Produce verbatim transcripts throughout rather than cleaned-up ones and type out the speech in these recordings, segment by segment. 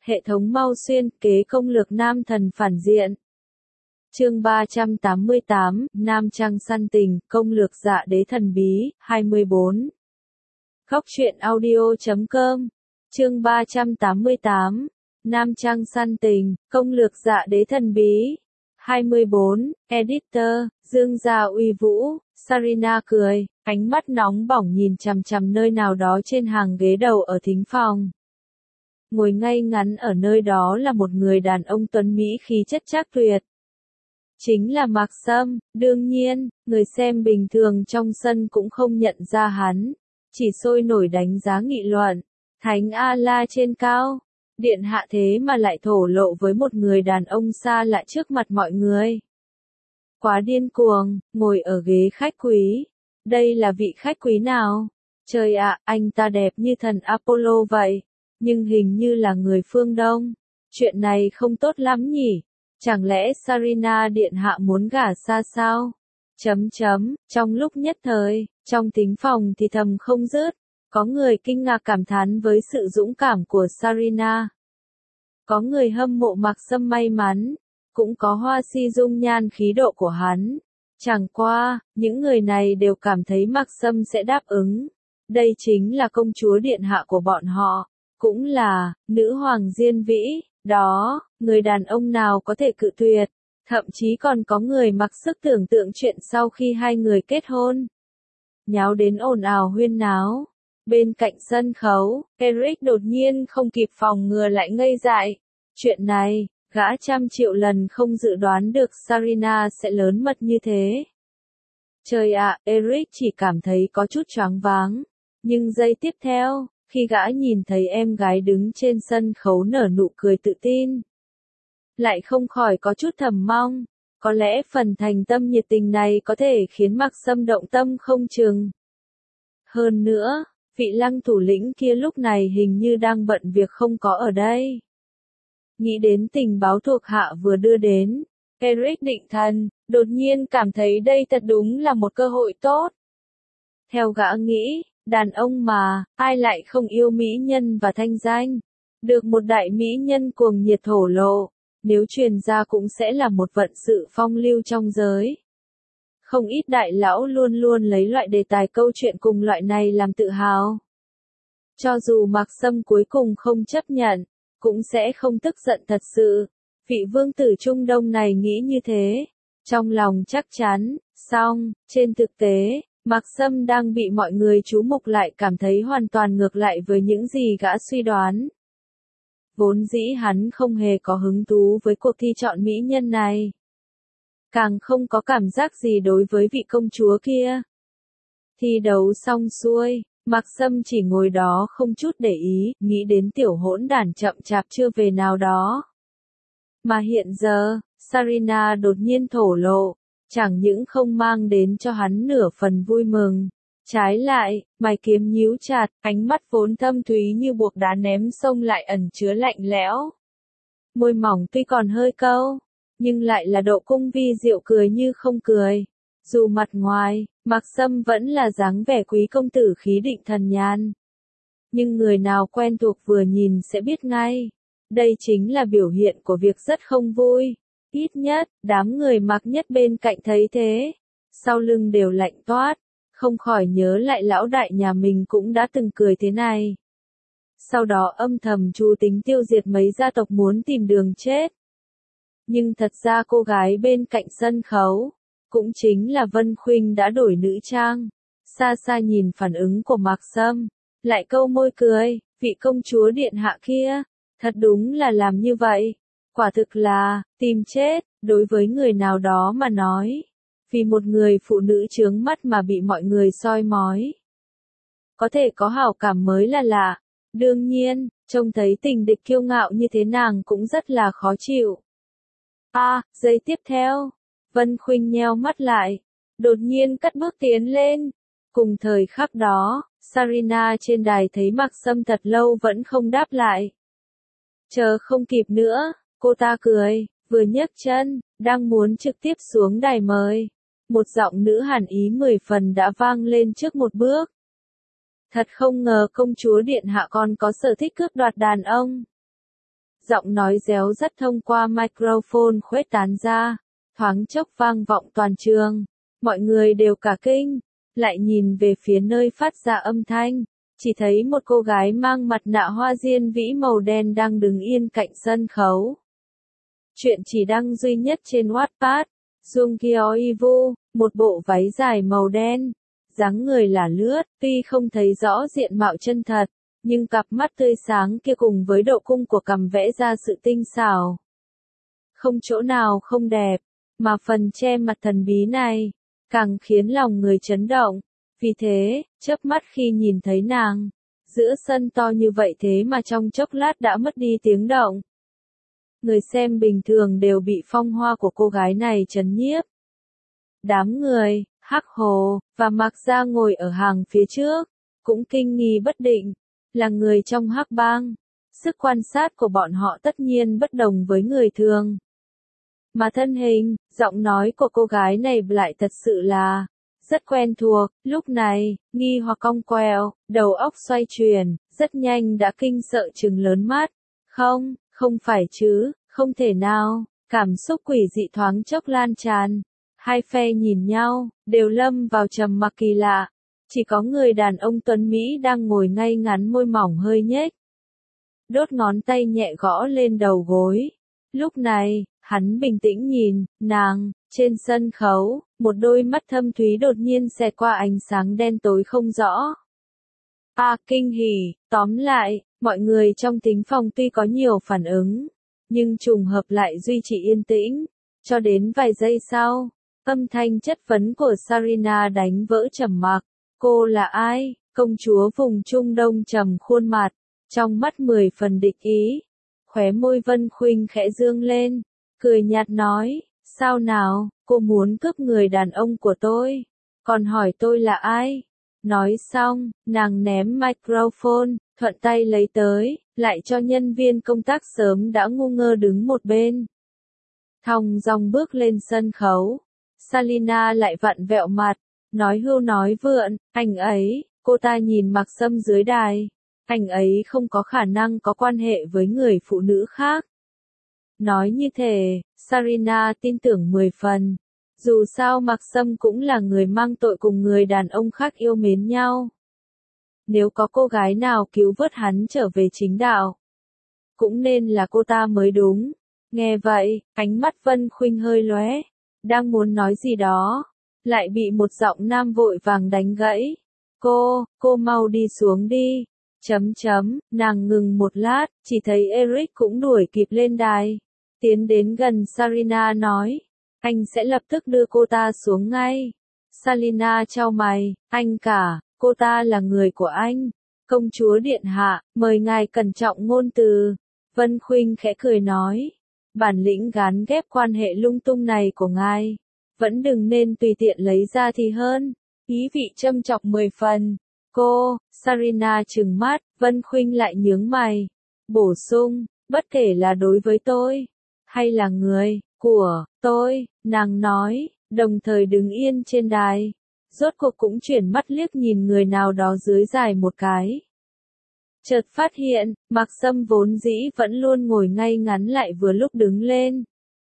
Hệ thống mau xuyên kế công lược nam thần phản diện. Chương ba trăm tám mươi tám, Nam Trăng săn tình, công lược dạ đế thần bí, hai mươi bốn. Góc truyện audio chấm com. Chương ba trăm tám mươi tám, Nam Trăng săn tình, công lược dạ đế thần bí, hai mươi bốn. Editor, Dương Gia uy vũ. Sarina cười, ánh mắt nóng bỏng nhìn chằm chằm nơi nào đó trên hàng ghế đầu ở thính phòng. Ngồi ngay ngắn ở nơi đó là một người đàn ông tuấn mỹ khí chất trác tuyệt. Chính là Mạc Sâm. Đương nhiên, người xem bình thường trong sân cũng không nhận ra hắn, chỉ sôi nổi đánh giá nghị luận. Thánh A-la trên cao, điện hạ thế mà lại thổ lộ với một người đàn ông xa lạ trước mặt mọi người. Quá điên cuồng, ngồi ở ghế khách quý. Đây là vị khách quý nào? Trời ạ, anh ta đẹp như thần Apollo vậy, nhưng hình như là người phương Đông. Chuyện này không tốt lắm nhỉ? Chẳng lẽ Sarina điện hạ muốn gả xa sao? Chấm chấm, trong lúc nhất thời, trong thính phòng thì thầm không dứt. Có người kinh ngạc cảm thán với sự dũng cảm của Sarina. Có người hâm mộ Mạc Sâm may mắn, cũng có hoa si dung nhan khí độ của hắn. Chẳng qua, những người này đều cảm thấy Mạc Sâm sẽ đáp ứng. Đây chính là công chúa điện hạ của bọn họ, cũng là nữ hoàng Diên Vĩ. Đó, người đàn ông nào có thể cự tuyệt, thậm chí còn có người mặc sức tưởng tượng chuyện sau khi hai người kết hôn. Nháo đến ồn ào huyên náo. Bên cạnh sân khấu, Eric đột nhiên không kịp phòng ngừa lại ngây dại. Chuyện này, gã trăm triệu lần không dự đoán được Sarina sẽ lớn mật như thế. Trời ạ, Eric chỉ cảm thấy có chút choáng váng. Nhưng giây tiếp theo, khi gã nhìn thấy em gái đứng trên sân khấu nở nụ cười tự tin, lại không khỏi có chút thầm mong, có lẽ phần thành tâm nhiệt tình này có thể khiến Mạc Sâm động tâm không chừng. Hơn nữa, vị Lăng thủ lĩnh kia lúc này hình như đang bận việc không có ở đây. Nghĩ đến tình báo thuộc hạ vừa đưa đến, Eric định thần, đột nhiên cảm thấy đây thật đúng là một cơ hội tốt. Theo gã nghĩ, đàn ông mà, ai lại không yêu mỹ nhân và thanh danh. Được một đại mỹ nhân cuồng nhiệt thổ lộ, nếu truyền ra cũng sẽ là một vận sự phong lưu trong giới. Không ít đại lão luôn luôn lấy loại đề tài câu chuyện cùng loại này làm tự hào. Cho dù Mạc Sâm cuối cùng không chấp nhận, cũng sẽ không tức giận thật sự. Vị vương tử Trung Đông này nghĩ như thế, trong lòng chắc chắn. Song, trên thực tế, Mạc Sâm đang bị mọi người chú mục lại cảm thấy hoàn toàn ngược lại với những gì gã suy đoán. Vốn dĩ hắn không hề có hứng thú với cuộc thi chọn mỹ nhân này. Càng không có cảm giác gì đối với vị công chúa kia. Thi đấu xong xuôi, Mạc Sâm chỉ ngồi đó không chút để ý, nghĩ đến tiểu hỗn đản chậm chạp chưa về nào đó. Mà hiện giờ, Sarina đột nhiên thổ lộ, chẳng những không mang đến cho hắn nửa phần vui mừng. Trái lại, mày kiếm nhíu chặt, ánh mắt vốn thâm thúy như buộc đá ném sông lại ẩn chứa lạnh lẽo. Môi mỏng tuy còn hơi câu, nhưng lại là độ cung vi diệu cười như không cười. Dù mặt ngoài, Mạc Sâm vẫn là dáng vẻ quý công tử khí định thần nhàn. Nhưng người nào quen thuộc vừa nhìn sẽ biết ngay. Đây chính là biểu hiện của việc rất không vui. Ít nhất, đám người Mạc Nhất bên cạnh thấy thế. Sau lưng đều lạnh toát. Không khỏi nhớ lại lão đại nhà mình cũng đã từng cười thế này. Sau đó âm thầm chu tính tiêu diệt mấy gia tộc muốn tìm đường chết. Nhưng thật ra cô gái bên cạnh sân khấu, cũng chính là Vân Khuynh đã đổi nữ trang. Xa xa nhìn phản ứng của Mạc Sâm, lại câu môi cười, vị công chúa điện hạ kia, thật đúng là làm như vậy. Quả thực là, tìm chết, đối với người nào đó mà nói. Vì một người phụ nữ chướng mắt mà bị mọi người soi mói. Có thể có hảo cảm mới là lạ. Đương nhiên, trông thấy tình địch kiêu ngạo như thế nàng cũng rất là khó chịu. À, giây tiếp theo, Vân Khuynh nheo mắt lại, đột nhiên cất bước tiến lên. Cùng thời khắc đó, Sarina trên đài thấy Mạc Sâm thật lâu vẫn không đáp lại. Chờ không kịp nữa, cô ta cười, vừa nhấc chân, đang muốn trực tiếp xuống đài mời. Một giọng nữ hàn ý mười phần đã vang lên trước một bước. Thật không ngờ công chúa điện hạ còn có sở thích cướp đoạt đàn ông. giọng nói réo rắt thông qua microphone khuếch tán ra, thoáng chốc vang vọng toàn trường. Mọi người đều cả kinh, lại nhìn về phía nơi phát ra âm thanh, chỉ thấy một cô gái mang mặt nạ hoa diên vĩ màu đen đang đứng yên cạnh sân khấu. Chuyện chỉ đăng duy nhất trên Wattpad, Jung Kyo Ivu, một bộ váy dài màu đen, dáng người là lướt, tuy không thấy rõ diện mạo chân thật, nhưng cặp mắt tươi sáng kia cùng với độ cung của cằm vẽ ra sự tinh xảo. Không chỗ nào không đẹp, mà phần che mặt thần bí này, càng khiến lòng người chấn động. Vì thế, chớp mắt khi nhìn thấy nàng, giữa sân to như vậy thế mà trong chốc lát đã mất đi tiếng động. Người xem bình thường đều bị phong hoa của cô gái này chấn nhiếp. Đám người, Hắc Hồ, và Mạc Gia ngồi ở hàng phía trước, cũng kinh nghi bất định, là người trong Hắc Bang. Sức quan sát của bọn họ tất nhiên bất đồng với người thường. Mà thân hình, giọng nói của cô gái này lại thật sự là rất quen thuộc. Lúc này, nghi hoặc cong queo, đầu óc xoay chuyển, rất nhanh đã kinh sợ trừng lớn mắt. Không, không phải chứ, không thể nào. Cảm xúc quỷ dị thoáng chốc lan tràn. Hai phe nhìn nhau, đều lâm vào trầm mặc kỳ lạ. Chỉ có người đàn ông tuấn Mỹ đang ngồi ngay ngắn, môi mỏng hơi nhếch, đốt ngón tay nhẹ gõ lên đầu gối. Lúc này, hắn bình tĩnh nhìn nàng. Trên sân khấu, một đôi mắt thâm thúy đột nhiên xẹt qua ánh sáng đen tối không rõ. À, kinh hỉ. Tóm lại, mọi người trong thính phòng tuy có nhiều phản ứng, nhưng trùng hợp lại duy trì yên tĩnh. Cho đến vài giây sau, âm thanh chất vấn của Sarina đánh vỡ trầm mặc. Cô là ai? Công chúa vùng Trung Đông trầm khuôn mặt, trong mắt mười phần địch ý. Khóe môi Vân Khuynh khẽ dương lên, cười nhạt nói, sao nào, cô muốn cướp người đàn ông của tôi, còn hỏi tôi là ai? Nói xong, nàng ném microphone, thuận tay lấy tới, lại cho nhân viên công tác sớm đã ngu ngơ đứng một bên. Thong dong bước lên sân khấu, Salina lại vặn vẹo mặt, nói hưu nói vượn, anh ấy, cô ta nhìn Mạc Sâm dưới đài, anh ấy không có khả năng có quan hệ với người phụ nữ khác. Nói như thế, Sarina tin tưởng mười phần. Dù sao Mạc Sâm cũng là người mang tội cùng người đàn ông khác yêu mến nhau. Nếu có cô gái nào cứu vớt hắn trở về chính đạo, cũng nên là cô ta mới đúng. Nghe vậy, ánh mắt Vân Khuynh hơi lóe, đang muốn nói gì đó, lại bị một giọng nam vội vàng đánh gãy. Cô, cô mau đi xuống đi. Chấm chấm, nàng ngừng một lát, chỉ thấy Eric cũng đuổi kịp lên đài. Tiến đến gần Sarina nói, anh sẽ lập tức đưa cô ta xuống ngay. Salina chau mày, anh cả, cô ta là người của anh. Công chúa điện hạ, mời ngài cẩn trọng ngôn từ. Vân Khuynh khẽ cười nói, bản lĩnh gán ghép quan hệ lung tung này của ngài, vẫn đừng nên tùy tiện lấy ra thì hơn. Ý vị châm chọc mười phần. Cô, Sarina trừng mắt, Vân Khuynh lại nhướng mày. Bổ sung, bất kể là đối với tôi, hay là người của tôi, nàng nói, đồng thời đứng yên trên đài. Rốt cuộc cũng chuyển mắt liếc nhìn người nào đó dưới đài một cái. Chợt phát hiện, Mạc Sâm vốn dĩ vẫn luôn ngồi ngay ngắn lại vừa lúc đứng lên.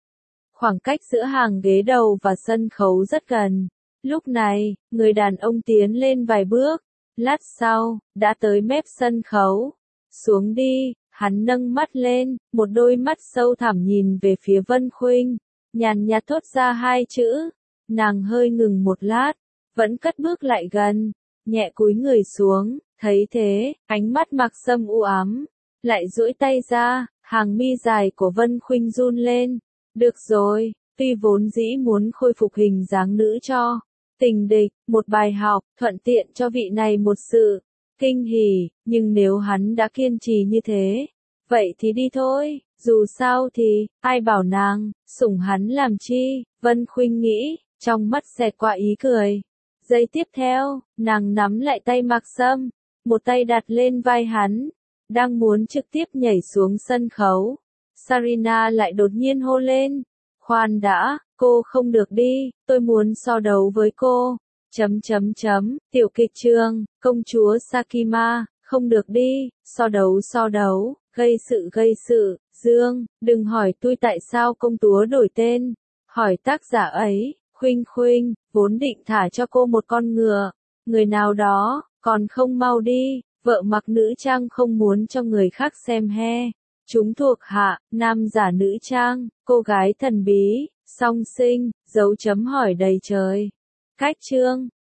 Khoảng cách giữa hàng ghế đầu và sân khấu rất gần. Lúc này, người đàn ông tiến lên vài bước. Lát sau, đã tới mép sân khấu. Xuống đi, hắn nâng mắt lên, một đôi mắt sâu thẳm nhìn về phía Vân Khuynh, nhàn nhạt thốt ra hai chữ. Nàng hơi ngừng một lát, vẫn cất bước lại gần, nhẹ cúi người xuống, thấy thế, ánh mắt Mạc Sâm u ám, lại duỗi tay ra, hàng mi dài của Vân Khuynh run lên. Được rồi, tuy vốn dĩ muốn khôi phục hình dáng nữ cho tình địch, một bài học, thuận tiện cho vị này một sự kinh hỉ, nhưng nếu hắn đã kiên trì như thế, vậy thì đi thôi, dù sao thì, ai bảo nàng, sủng hắn làm chi, Vân Khuynh nghĩ, trong mắt xẹt qua ý cười. Giây tiếp theo, nàng nắm lại tay Mạc Sâm, một tay đặt lên vai hắn, đang muốn trực tiếp nhảy xuống sân khấu. Sarina lại đột nhiên hô lên, khoan đã, cô không được đi, tôi muốn so đấu với cô. Chấm chấm chấm, tiểu kịch trường, công chúa Sakima, không được đi, so đấu so đấu, gây sự gây sự, Dương, đừng hỏi tôi tại sao công chúa đổi tên. Hỏi tác giả ấy, Khuynh Khuynh, vốn định thả cho cô một con ngựa. Người nào đó, còn không mau đi, vợ mặc nữ trang không muốn cho người khác xem he. Chúng thuộc hạ, nam giả nữ trang, cô gái thần bí, song sinh, dấu chấm hỏi đầy trời. Cách chương